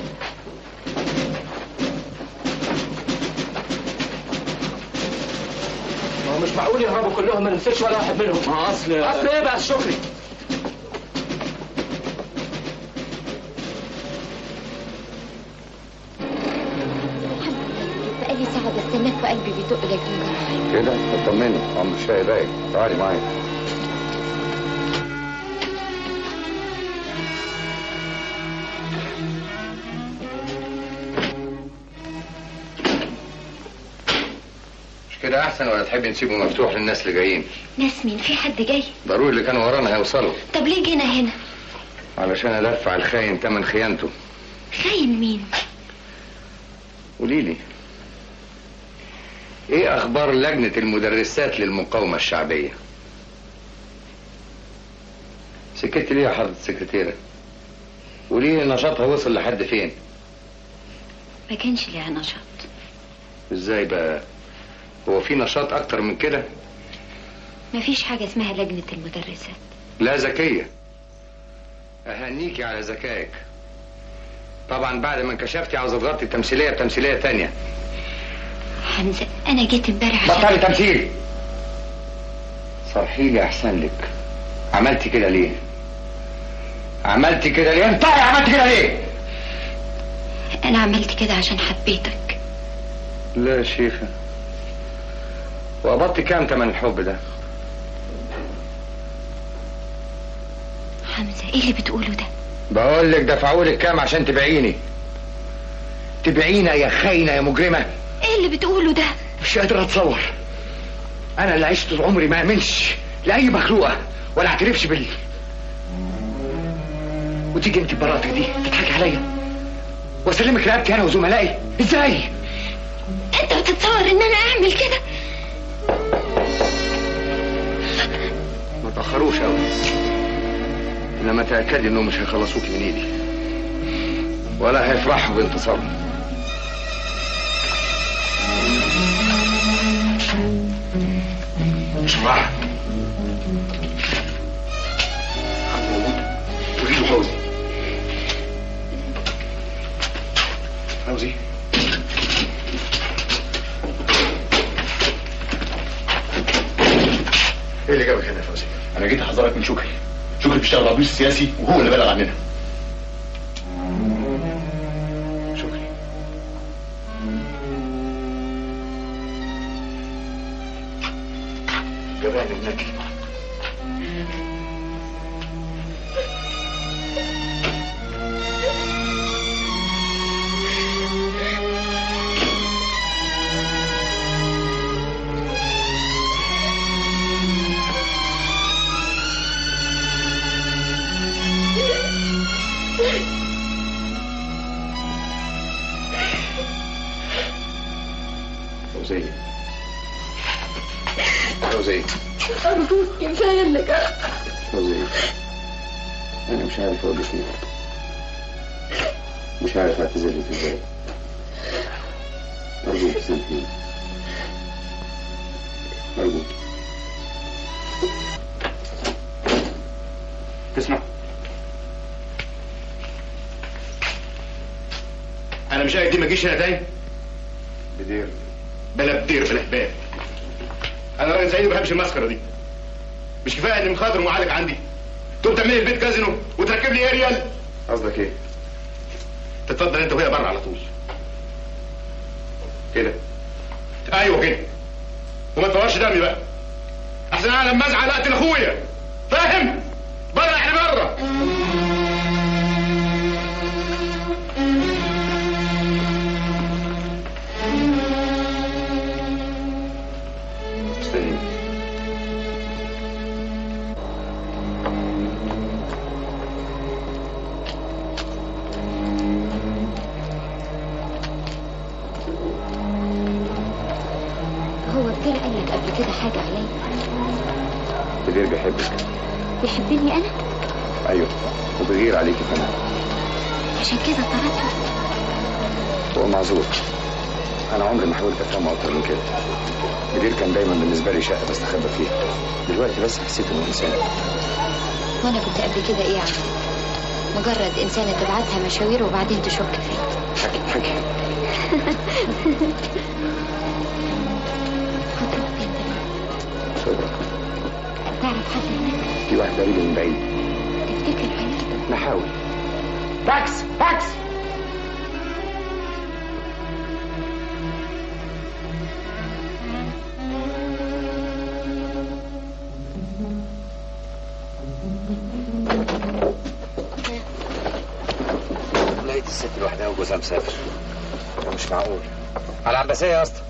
ما هو مش معقول يهربوا كلهم ما نمسكش ولا واحد منهم. ما اصل ايه بقى شكري؟ بقالي ساعة بستناك وقلبي بيدق لجنة. كده اطمني، عمر الشاي بايك. تعالي معايا. مش كده احسن ولا تحبي نسيبه مفتوح للناس اللي جايين؟ ناس مين؟ في حد جاي؟ ضروري اللي كانوا ورانا هيوصلوا. طب ليه جينا هنا؟ علشان ادفع الخاين تمن خيانته. خاين مين؟ قوليلي ايه اخبار لجنة المدرسات للمقاومة الشعبية؟ سكت ليه يا حضرة السكرتيرة؟ وليه نشاطها وصل لحد فين؟ ما كانش ليها نشاط. ازاي بقى؟ هو في نشاط اكتر من كده؟ ما فيش حاجة اسمها لجنة المدرسات. لا ذكية. اهنيكي على ذكائك. طبعا بعد ما انكشفتي عاوزة تغطي التمثيلية بتمثيلية تانية. حمزة انا جيت امبارح بطلي تمثيل. صرحيلي احسن لك. عملتي كده ليه؟ عملتي كده ليه؟ انت عملتي كده ليه؟ انا عملت كده عشان حبيتك. لا يا شيخة. وقبضتي كام تمن الحب ده؟ حمزة ايه اللي بتقوله ده؟ بقول لك دفعولك كام عشان تبيعيني؟ تبيعينا يا خاينة يا مجرمة. ايه اللي بتقوله ده؟ مش قادر اتصور. انا اللي عشت طول عمري ما امنش لاي مخلوقة ولا اعترفش وتيجي انت ببراءتك دي تضحكي عليا واسلمك رقبتي انا وزملائي. ازاي؟ انت بتتصور ان انا اعمل كده؟ ما تاخروش قوي، انما تاكدي انهم مش هيخلصوك من ايدي ولا هيفرحوا بانتصارهم. مش راح قولي له فوزي. فوزي ايه اللي جابك هنا يا فوزي؟ انا جيت احذرك من شكري. شكري بيشتغل مع بوليس سياسي وهو اللي بلغ عننا. شكري جبان ابنك. فوزي فوزي أرجوك كفاية اللي جرى. فوزي أنا مش عارف أقول لك إيه، مش عارف أعتذر لك إزاي. أرجوك سامحيني، أرجوك. تسمع، أنا مش قايل دي ما تجيش هنا تاني. بدير بلا بدير بلا هباب. انا راجل زيي ما بحبش المسخره دي. مش كفايه اني مخاطر ومعالج عندي، تقوم تعمل لي البيت كازينو وتركب لي اريال. قصدك ايه؟ تتفضل انت وهي بره على طول كده. ايوه كده، وما تفورش دمي بقى احسن انا لما ازعل اقتل اخويا، فاهم؟ بره احنا بره. حاجة عليا. بدير بيحبك. بيحبني أنا؟ أيوه، وبيغير عليكي كمان. عشان كده طردته. هو معذور. أنا عمري ما حاولت أفهمه أكتر من كده. بدير كان دايما بالنسبة لي شقة بستخبى فيها. دلوقتي بس حسيت إنه إنسان. وأنا كنت قبل كده إيه يعني؟ مجرد إنسانة تبعتها مشاوير وبعدين تشك فيه. حكي. تعرف حد هناك؟ في واحد قريب من بعيد. تفتكر هيرضى؟ نحاول. باكس باكس. لقيت الست لوحدها وجوزها مسافر. ده مش معقول. على العباسية يا اسطى.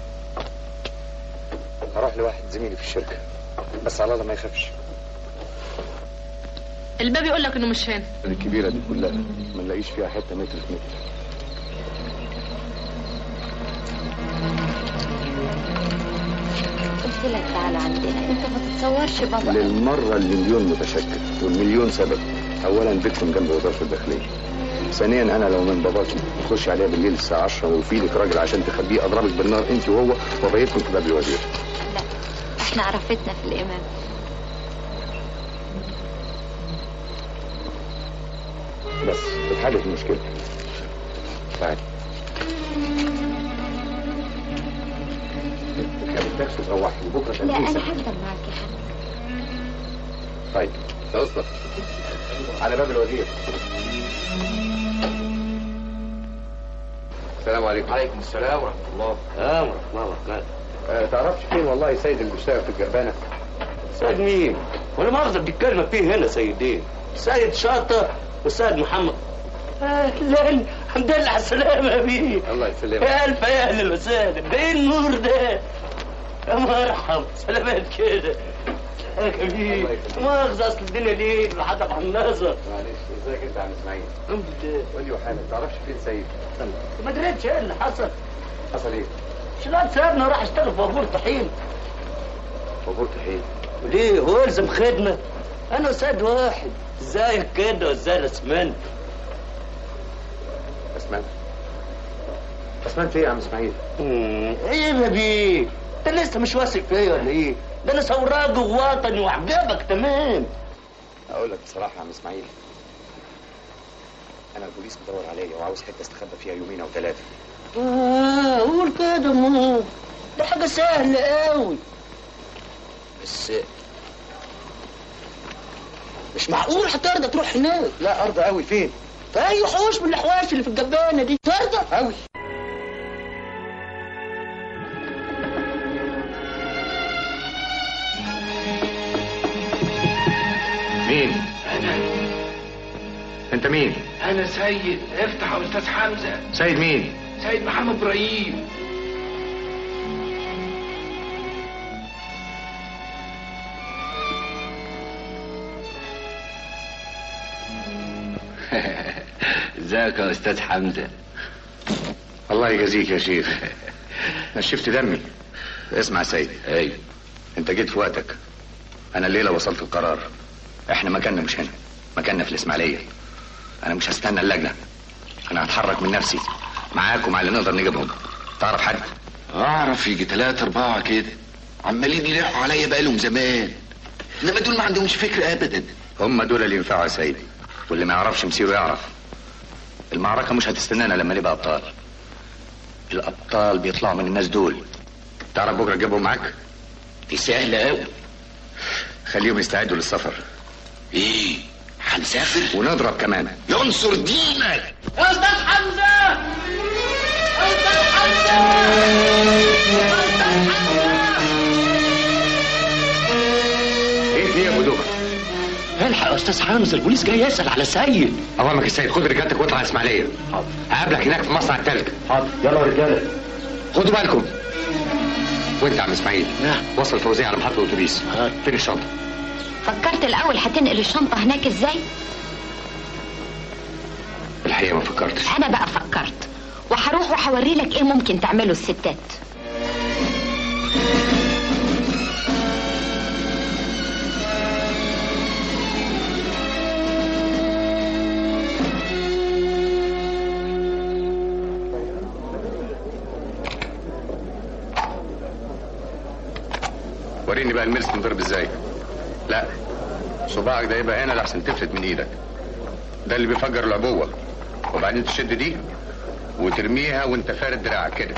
هروح لواحد زميلي في الشركة، بس على الله ما يخافش. الباب يقول لك انه مش هنا. الكبيرة دي كلها ما نلاقيش فيها حتة متر في متر. قلت لك تعالى عندنا، انت ما تتصورش بابا. للمرة المليون متشكر والمليون سبب. اولا بيتكم جنب وزارة الداخلية. ثانيا انا لو من باباكي تخش عليها بالليل الساعة 10 وفي لك راجل عشان تخبيه اضربك بالنار انت وهو وبيتكم في باب الوزير. لا احنا عرفتنا في الامام. بس اتحلت المشكلة. تعالي. اركبي التاكسي وروحي وبكره لا انا هفضل معاك يا حبيبي. طيب يا اسطى على باب الوزير. السلام عليكم. وعليكم السلام ورحمة الله. ورحمة الله وبركاته. تعرفش فين والله سيد اللي بيشتغل في الجربانة؟ سيد مين؟ وانا مؤاخذة بتتكلم فيه هنا سيدين. سيد شاطر والسيد محمد. اهلا الحمد لله على السلامة يا بيه. الله يسلمك. يا الف يا اهلا وسهلا. ده ايه النور ده؟ يا مرحب سلامات كده. يا كبير مؤاخذة اصل الدنيا ليل وحدف على النظر. معلش ازيك انت يا عم اسماعيل؟ الحمد لله. قول لي وحالك تعرفش فين سيد؟ ما دريتش ايه اللي حصل. حصل ايه؟ شلون سابنا راح اشتغل في بابور طحين. بابور طحين؟ ليه هو يلزم خدمة؟ انا استاذ واحد. ازيك كده وازاي الاسمنت؟ اسمنت ايه يا عم اسماعيل؟ ايه يا بيه؟ انت لسه مش واثق فيا ولا ايه؟ ده انا ثوراجي ووطني وعجبك تمام. اقول لك بصراحه يا عم اسماعيل، انا البوليس مدور عليا وعاوز حته استخبى فيها يومين او 3. قول كده مو، ده حاجه سهله قوي. بس مش معقول هترضى تروح هناك. لا ارضى قوي. فين؟ في اي حوش من الحواش اللي في الجبانه دي. ترضى قوي. مين؟ انا. انت مين؟ انا سيد. افتح يا استاذ حمزه. سيد مين؟ سيد محمد ابراهيم. ازيك يا استاذ حمزه؟ الله يجازيك يا شيخ، نشفت دمي. اسمع يا سيد. ايوه. انت جيت في وقتك. انا الليله وصلت القرار، احنا مكاننا مش هنا، مكاننا في الاسماعيليه. انا مش هستنى اللجنه، انا هتحرك من نفسي معاكم على اللي نقدر نجيبهم. تعرف حد؟ اعرف يجي 3 4 كده عمالين يلحوا عليا بقالهم زمان، انما دول ما عندهمش فكره ابدا. هم دول اللي ينفعوا يا سيد، واللي ما يعرفش مصيره يعرف. المعركه مش هتستنانا لما نبقى ابطال. الابطال بيطلعوا من الناس دول. تعرف بكره تجيبهم معاك؟ دي سهله قوي. خليهم يستعدوا للسفر. ايه؟ هنسافر ونضرب كمان. ينصر دينك يا استاذ حمزه. يا استاذ حمزه. ايه في يا ابو دوبه؟ الحق يا استاذ حمزه، البوليس جاي يسال على سيد. اوامرك يا سيد، خد رجالتك واطلع الاسماعيليه. حاضر. هقابلك هناك في مصنع التلج. حاضر. يلا يا رجاله خدوا بالكم. وانت يا عم اسماعيل. نعم. وصل فوزيه على محطه الاتوبيس. فين الشنطه؟ فكرت الاول هتنقل الشنطه هناك ازاي؟ الحقيقه ما فكرتش. انا بقى فكرت، وهروح وهوري لك ايه ممكن تعمله الستات. وريني بقى الملس تنضرب ازاي. لا، صباعك ده يبقى هنا لحسن تفلت من ايدك. ده اللي بيفجر العبوه. وبعدين تشد دي وترميها وانت فارد دراعك كده.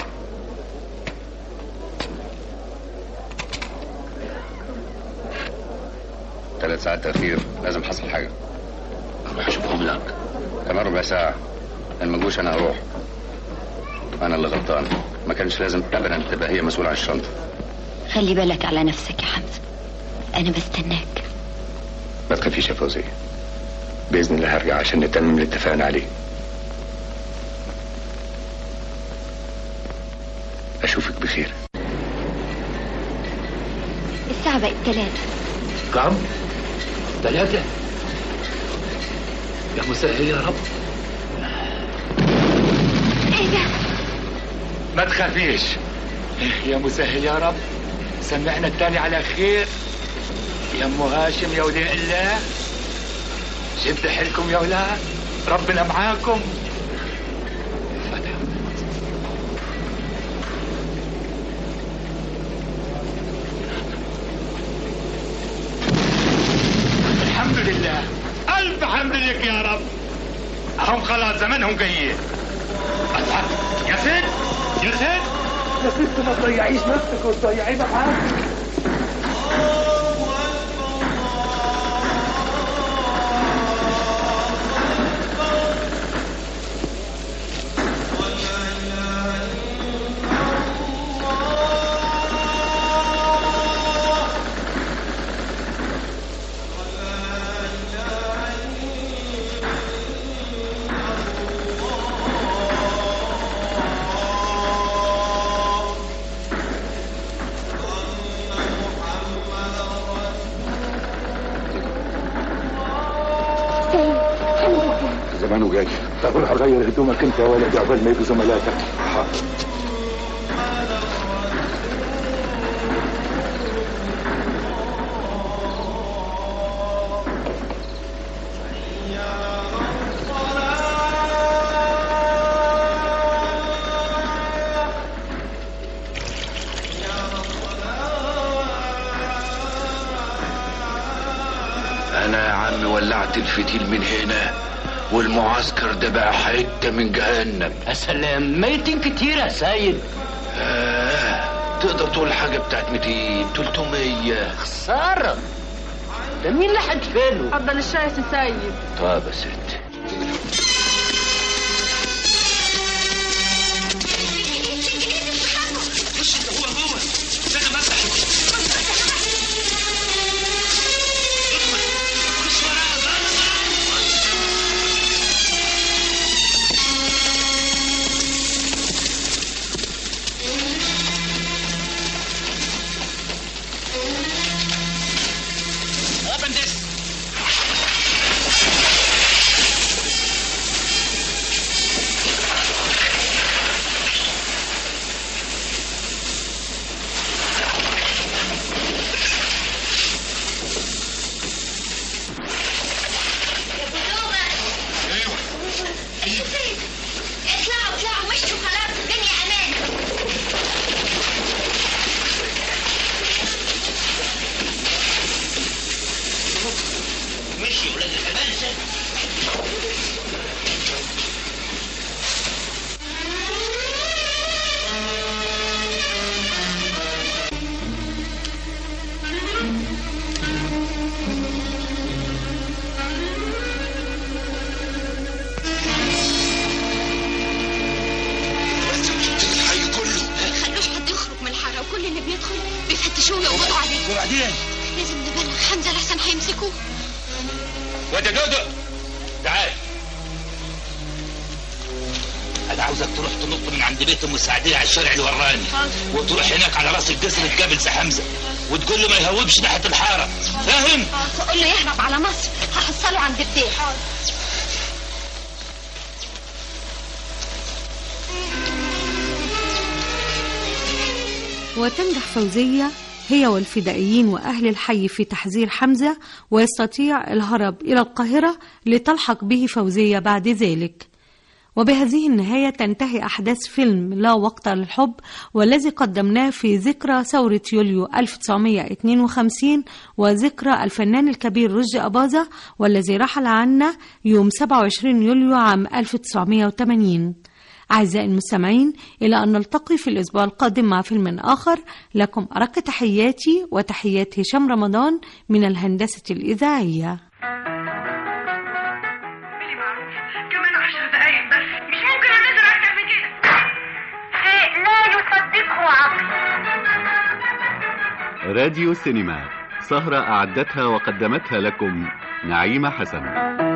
ثلاث ساعات تأخير، لازم حصل حاجة. اروح اشوفهم لك. كمان ربع ساعة. لما جوش انا هروح. انا اللي غلطان، ما كانش لازم ابدا تبقى هي مسؤولة عن الشنطة. خلي بالك على نفسك يا حمزة، انا بستناك. ما تخافيش يا فوزية، بإذن الله هرجع عشان نتمم اللي اتفقنا عليه. أشوفك بخير. الساعة بقت 3. كم؟ 3؟ يا مسهل يا رب. ايه ده؟ ما تخافيش يا مسهل يا رب. سمعنا التاني على خير. يا ام هاشم يا ولي الله، شد حيلكم يا ولاد، ربنا معاكم. الحمد لله، الف حمد لك يا رب. هم خلاص زمانهم جايين. يا سيد يا سيد يا ست، ما تضيعيش نفسك وتضيعي محاك. زمانه جاي. طب روح غير هدومك انت يا ولد عقبال ما يجوا زملاتك. حاضر. انا يا عم ولعت الفتيل من هنا، والمعسكر ده بقى حته من جهنم. يا سلام، ميتين كتير يا سيد. تقدر تقول حاجه بتاعت 200 300. خساره، ده مين اللي هدفنه؟ اتفضل الشاي يا سيد. طب يا ست. لازم نبلغ حمزة لحسن هيمسكوه. واد يا دودو تعال. انا عاوزك تروح تنط من عند بيت ام السعديه على الشارع اللي وراني، وتروح هناك على راس الجسر تقابل سي حمزه وتقول له ما يهوبش ناحيه الحاره، فاهم؟ تقول له يهرب على مصر، هحصله عند البيت. وتنجح فوزية هي والفدائيين وأهل الحي في تحذير حمزة، ويستطيع الهرب إلى القاهرة لتلحق به فوزية بعد ذلك. وبهذه النهاية تنتهي أحداث فيلم لا وقت للحب، والذي قدمناه في ذكرى ثورة يوليو 1952 وذكرى الفنان الكبير رشدي أباظة، والذي رحل عنا يوم 27 يوليو عام 1980. أعزائي المستمعين، إلى أن نلتقي في الأسبوع القادم مع فيلم آخر. لكم أرق تحياتي وتحيات هشام رمضان من الهندسة الإذاعية. كمان 10 دقايق بس، مش ممكن انتظر اكتر من كده. شيء لا يصدقه عقل. راديو سينما، سهرة أعدتها وقدمتها لكم نعيمة حسن.